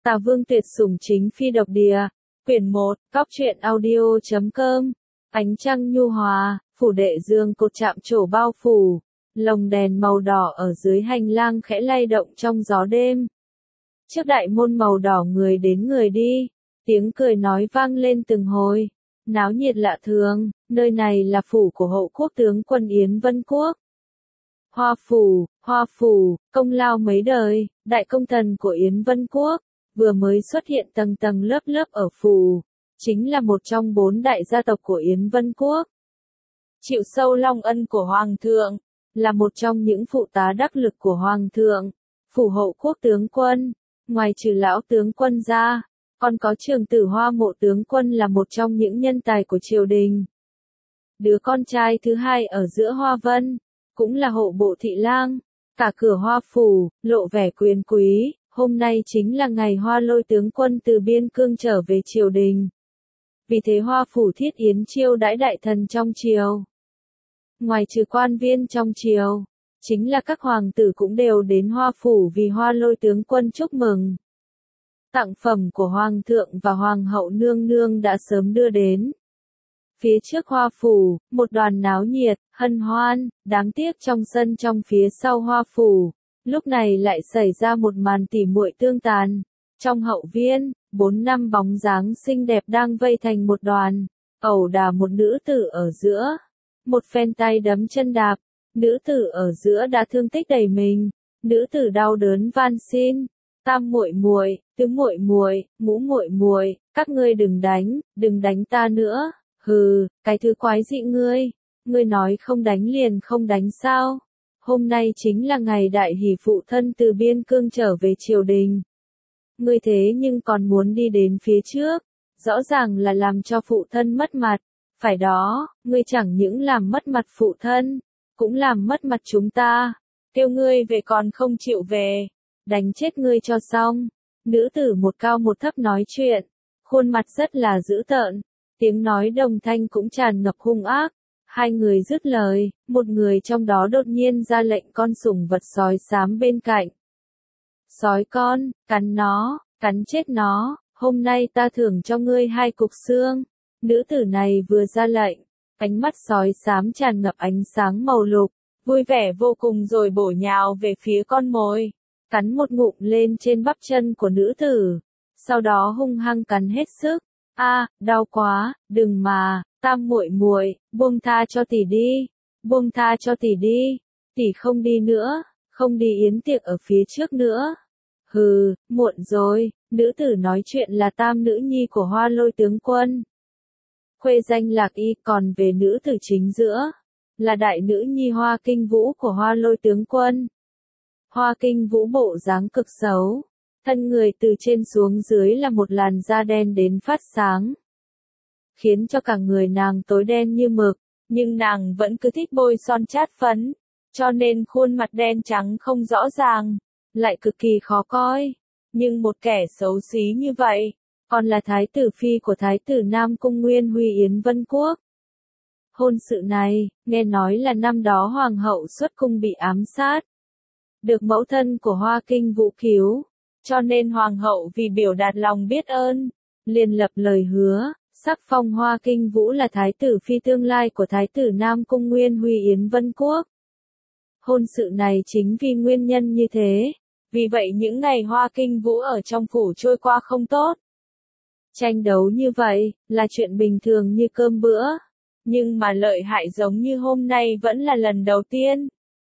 Tà Vương tuyệt sủng chính phi độc địa. Quyển 1, Cóc truyện audio.com. Ánh trăng nhu hòa, phủ đệ dương cột chạm trổ bao phủ. Lồng đèn màu đỏ ở dưới hành lang khẽ lay động trong gió đêm. Trước đại môn màu đỏ người đến người đi. Tiếng cười nói vang lên từng hồi. Náo nhiệt lạ thường, nơi này là phủ của hậu quốc tướng quân Yến Vân Quốc. Hoa phủ, công lao mấy đời, đại công thần của Yến Vân Quốc, vừa mới xuất hiện tầng tầng lớp lớp ở phủ, chính là một trong 4 đại gia tộc của Yến Vân Quốc. Chịu sâu long ân của Hoàng thượng, là một trong những phụ tá đắc lực của Hoàng thượng, phủ hậu quốc tướng quân, ngoài trừ lão tướng quân ra, còn có Trường tử Hoa Mộ tướng quân là một trong những nhân tài của triều đình. Đứa con trai thứ hai ở giữa Hoa Vân, cũng là hộ bộ thị lang, cả cửa Hoa phủ, lộ vẻ quyền quý, hôm nay chính là ngày Hoa Lôi tướng quân từ biên cương trở về triều đình. Vì thế Hoa phủ thiết yến chiêu đãi đại thần trong triều. Ngoài trừ quan viên trong triều, chính là các hoàng tử cũng đều đến Hoa phủ vì Hoa Lôi tướng quân chúc mừng. Tặng phẩm của Hoàng thượng và Hoàng hậu nương nương đã sớm đưa đến. Phía trước Hoa phủ, một đoàn náo nhiệt, hân hoan, đáng tiếc trong sân trong phía sau Hoa phủ, lúc này lại xảy ra một màn tỉ muội tương tàn. Trong hậu viên, 4 năm bóng dáng xinh đẹp đang vây thành một đoàn, ẩu đả một nữ tử ở giữa. Một phen tay đấm chân đạp, nữ tử ở giữa đã thương tích đầy mình, nữ tử đau đớn van xin. Tam muội muội, tứ muội muội, ngũ muội muội, các ngươi đừng đánh ta nữa. Hừ, cái thứ quái dị ngươi nói không đánh liền không đánh sao? Hôm nay chính là ngày đại hỷ phụ thân từ biên cương trở về triều đình. Ngươi thế nhưng còn muốn đi đến phía trước, rõ ràng là làm cho phụ thân mất mặt. Phải đó, ngươi chẳng những làm mất mặt phụ thân, cũng làm mất mặt chúng ta. Kêu ngươi về còn không chịu về, đánh chết ngươi cho xong. Nữ tử một cao một thấp nói chuyện, khuôn mặt rất là dữ tợn, tiếng nói đồng thanh cũng tràn ngập hung ác. Hai người dứt lời, một người trong đó đột nhiên ra lệnh con sủng vật sói xám bên cạnh. Sói con, cắn chết nó, hôm nay ta thưởng cho ngươi 2 cục xương. Nữ tử này vừa ra lệnh, ánh mắt sói xám tràn ngập ánh sáng màu lục, vui vẻ vô cùng rồi bổ nhào về phía con mồi, cắn một ngụm lên trên bắp chân của nữ tử, sau đó hung hăng cắn hết sức. A, đau quá, đừng mà, Tam muội muội, buông tha cho tỷ đi, buông tha cho tỷ đi, tỷ không đi nữa, không đi yến tiệc ở phía trước nữa. Hừ, muộn rồi, nữ tử nói chuyện là Tam nữ nhi của Hoa Lôi tướng quân. Khuê danh Lạc Y, còn về nữ tử chính giữa, là đại nữ nhi Hoa Kinh Vũ của Hoa Lôi tướng quân. Hoa Kinh Vũ bộ dáng cực xấu, thân người từ trên xuống dưới là một làn da đen đến phát sáng, khiến cho cả người nàng tối đen như mực, nhưng nàng vẫn cứ thích bôi son chát phấn, cho nên khuôn mặt đen trắng không rõ ràng, lại cực kỳ khó coi. Nhưng một kẻ xấu xí như vậy, còn là thái tử phi của thái tử Nam Cung Nguyên Huy Yến Vân Quốc. Hôn sự này, nghe nói là năm đó hoàng hậu xuất cung bị ám sát, được mẫu thân của Hoa Kinh Vũ cứu, cho nên hoàng hậu vì biểu đạt lòng biết ơn, liền lập lời hứa, sắc phong Hoa Kinh Vũ là thái tử phi tương lai của thái tử Nam Cung Nguyên Huy Yến Vân Quốc. Hôn sự này chính vì nguyên nhân như thế, vì vậy những ngày Hoa Kinh Vũ ở trong phủ trôi qua không tốt. Tranh đấu như vậy, là chuyện bình thường như cơm bữa, nhưng mà lợi hại giống như hôm nay vẫn là lần đầu tiên.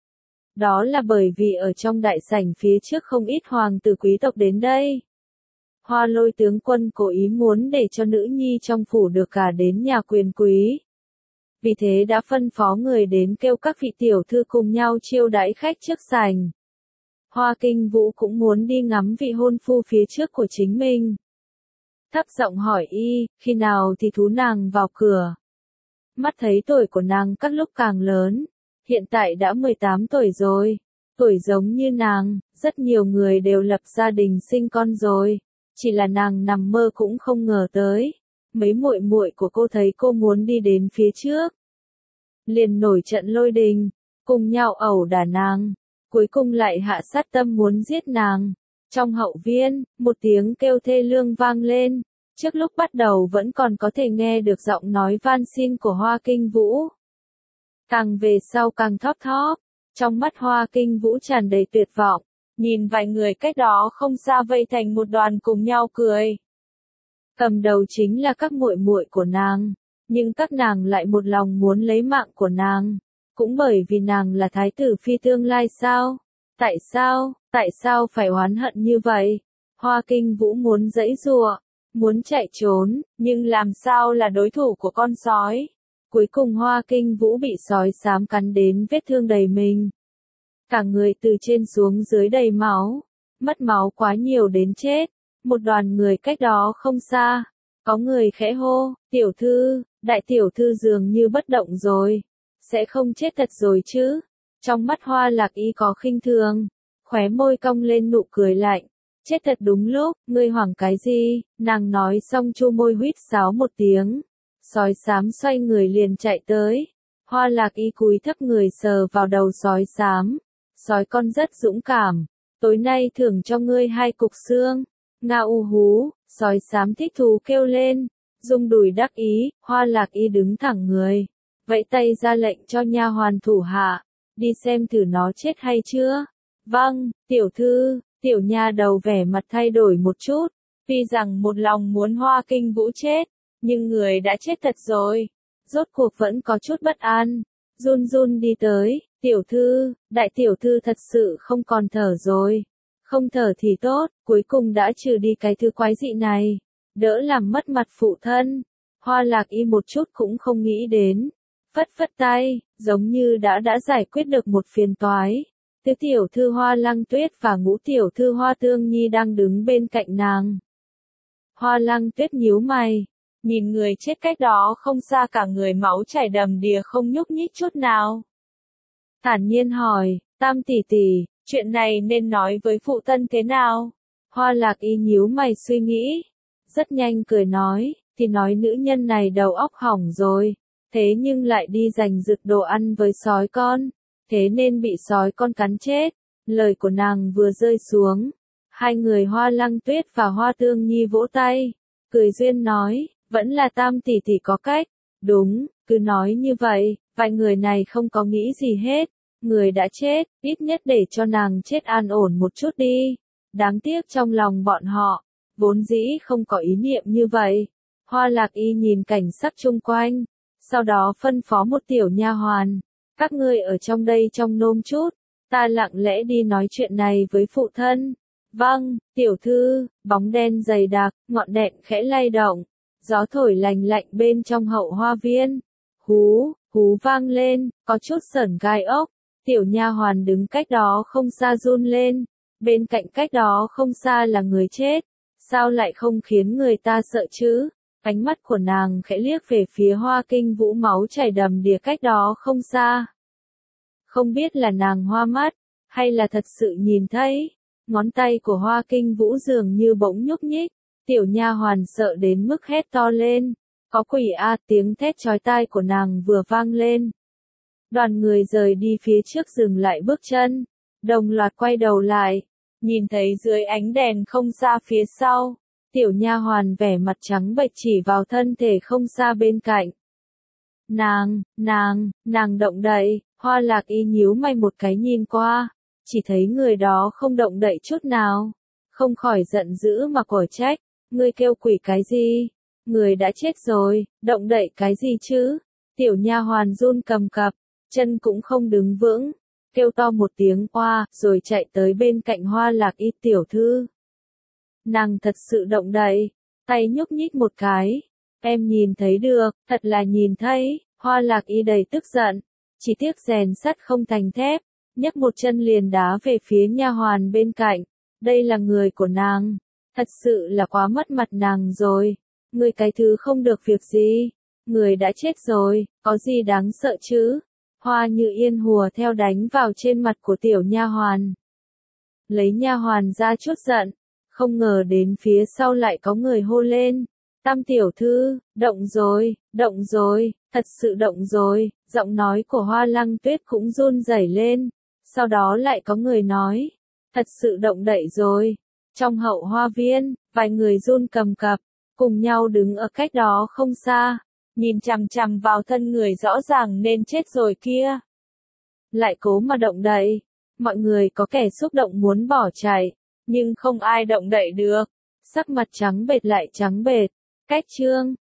Đó là bởi vì ở trong đại sảnh phía trước không ít hoàng tử quý tộc đến đây. Hoa Lôi tướng quân cố ý muốn để cho nữ nhi trong phủ được cả đến nhà quyền quý. Vì thế đã phân phó người đến kêu các vị tiểu thư cùng nhau chiêu đãi khách trước sảnh. Hoa Kinh Vũ cũng muốn đi ngắm vị hôn phu phía trước của chính mình. Thấp giọng hỏi y, khi nào thì thú nàng vào cửa. Mắt thấy tuổi của nàng các lúc càng lớn, hiện tại đã 18 tuổi rồi, tuổi giống như nàng, rất nhiều người đều lập gia đình sinh con rồi, chỉ là nàng nằm mơ cũng không ngờ tới. Mấy muội muội của cô thấy cô muốn đi đến phía trước, liền nổi trận lôi đình, cùng nhau ẩu đả nàng, cuối cùng lại hạ sát tâm muốn giết nàng. Trong hậu viên, một tiếng kêu thê lương vang lên. Trước lúc bắt đầu vẫn còn có thể nghe được giọng nói van xin của Hoa Kinh Vũ. Càng về sau càng thóp thóp, trong mắt Hoa Kinh Vũ tràn đầy tuyệt vọng, nhìn vài người cách đó không xa vây thành một đoàn cùng nhau cười. Cầm đầu chính là các muội muội của nàng, nhưng các nàng lại một lòng muốn lấy mạng của nàng, cũng bởi vì nàng là thái tử phi tương lai sao? Tại sao phải oán hận như vậy? Hoa Kinh Vũ muốn giãy giụa, muốn chạy trốn, nhưng làm sao là đối thủ của con sói? Cuối cùng Hoa Kinh Vũ bị sói xám cắn đến vết thương đầy mình. Cả người từ trên xuống dưới đầy máu, mất máu quá nhiều đến chết. Một đoàn người cách đó không xa, có người khẽ hô, tiểu thư, đại tiểu thư dường như bất động rồi, sẽ không chết thật rồi chứ? Trong mắt Hoa Lạc Y có khinh thường, khóe môi cong lên nụ cười lạnh, chết thật đúng lúc, ngươi hoảng cái gì? Nàng nói xong chu môi huýt sáo một tiếng, sói xám xoay người liền chạy tới. Hoa Lạc Y cúi thấp người sờ vào đầu sói xám, sói con rất dũng cảm, tối nay thưởng cho ngươi 2 cục xương. Nga u hú, sói xám thích thú kêu lên, rung đùi đắc ý. Hoa Lạc Y đứng thẳng người, vẫy tay ra lệnh cho nha hoàn thủ hạ, đi xem thử nó chết hay chưa. Vâng, tiểu thư. Tiểu nha đầu vẻ mặt thay đổi một chút, tuy rằng một lòng muốn Hoa Kinh Vũ chết, nhưng người đã chết thật rồi. Rốt cuộc vẫn có chút bất an, run run đi tới, tiểu thư, đại tiểu thư thật sự không còn thở rồi. Không thở thì tốt, cuối cùng đã trừ đi cái thứ quái dị này, đỡ làm mất mặt phụ thân. Hoa Lạc Y một chút cũng không nghĩ đến, phất phất tay, giống như đã giải quyết được một phiền toái. Tứ tiểu thư Hoa Lăng Tuyết và ngũ tiểu thư Hoa Tương Nhi đang đứng bên cạnh nàng. Hoa Lăng Tuyết nhíu mày, nhìn người chết cách đó không xa, cả người máu chảy đầm đìa không nhúc nhích chút nào. Thản nhiên hỏi, Tam tỷ tỷ, chuyện này nên nói với phụ thân thế nào? Hoa Lạc Y nhíu mày suy nghĩ, rất nhanh cười nói, thì nói nữ nhân này đầu óc hỏng rồi, thế nhưng lại đi giành giật đồ ăn với sói con, thế nên bị sói con cắn chết. Lời của nàng vừa rơi xuống, hai người Hoa Lăng Tuyết và Hoa Tương Nhi vỗ tay, cười duyên nói, vẫn là Tam tỷ tỷ có cách. Đúng, cứ nói như vậy, vài người này không có nghĩ gì hết. Người đã chết, ít nhất để cho nàng chết an ổn một chút đi. Đáng tiếc trong lòng bọn họ, vốn dĩ không có ý niệm như vậy. Hoa Lạc Y nhìn cảnh sắc chung quanh, sau đó phân phó một tiểu nha hoàn, các ngươi ở trong đây trông nom chút, ta lặng lẽ đi nói chuyện này với phụ thân. Vâng, tiểu thư. Bóng đen dày đặc, ngọn đèn khẽ lay động, gió thổi lành lạnh bên trong hậu hoa viên. Hú, hú vang lên, có chút sởn gai ốc. Tiểu nha hoàn đứng cách đó không xa run lên, bên cạnh cách đó không xa là người chết, sao lại không khiến người ta sợ chứ? Ánh mắt của nàng khẽ liếc về phía Hoa Kinh Vũ máu chảy đầm đìa cách đó không xa. Không biết là nàng hoa mắt, hay là thật sự nhìn thấy, ngón tay của Hoa Kinh Vũ dường như bỗng nhúc nhích, tiểu nha hoàn sợ đến mức hét to lên, có quỷ a, tiếng thét chói tai của nàng vừa vang lên. Đoàn người rời đi phía trước dừng lại bước chân, đồng loạt quay đầu lại, nhìn thấy dưới ánh đèn không xa phía sau, tiểu nha hoàn vẻ mặt trắng bệch chỉ vào thân thể không xa bên cạnh. Nàng động đậy. Hoa Lạc Y nhíu mày một cái nhìn qua, chỉ thấy người đó không động đậy chút nào, không khỏi giận dữ mà quở trách, ngươi kêu quỷ cái gì? Người đã chết rồi, động đậy cái gì chứ? Tiểu nha hoàn run cầm cập, chân cũng không đứng vững, kêu to một tiếng oa, rồi chạy tới bên cạnh Hoa Lạc Y tiểu thư. Nàng thật sự động đậy, tay nhúc nhích một cái, em nhìn thấy được, thật là nhìn thấy. Hoa Lạc Y đầy tức giận, chỉ tiếc rèn sắt không thành thép, nhấc một chân liền đá về phía nha hoàn bên cạnh. Đây là người của nàng, thật sự là quá mất mặt nàng rồi. Người cái thứ không được việc gì, người đã chết rồi, có gì đáng sợ chứ? Hoa Như Yên hùa theo đánh vào trên mặt của tiểu nha hoàn. Lấy nha hoàn ra chút giận, không ngờ đến phía sau lại có người hô lên. Tam tiểu thư, động rồi, thật sự động rồi. Giọng nói của Hoa Lăng Tuyết cũng run rẩy lên, sau đó lại có người nói, thật sự động đậy rồi. Trong hậu hoa viên, vài người run cầm cập, cùng nhau đứng ở cách đó không xa, nhìn chằm chằm vào thân người rõ ràng nên chết rồi kia. Lại cố mà động đậy, mọi người có kẻ xúc động muốn bỏ chạy, nhưng không ai động đậy được, sắc mặt trắng bệch lại trắng bệch. Cách chương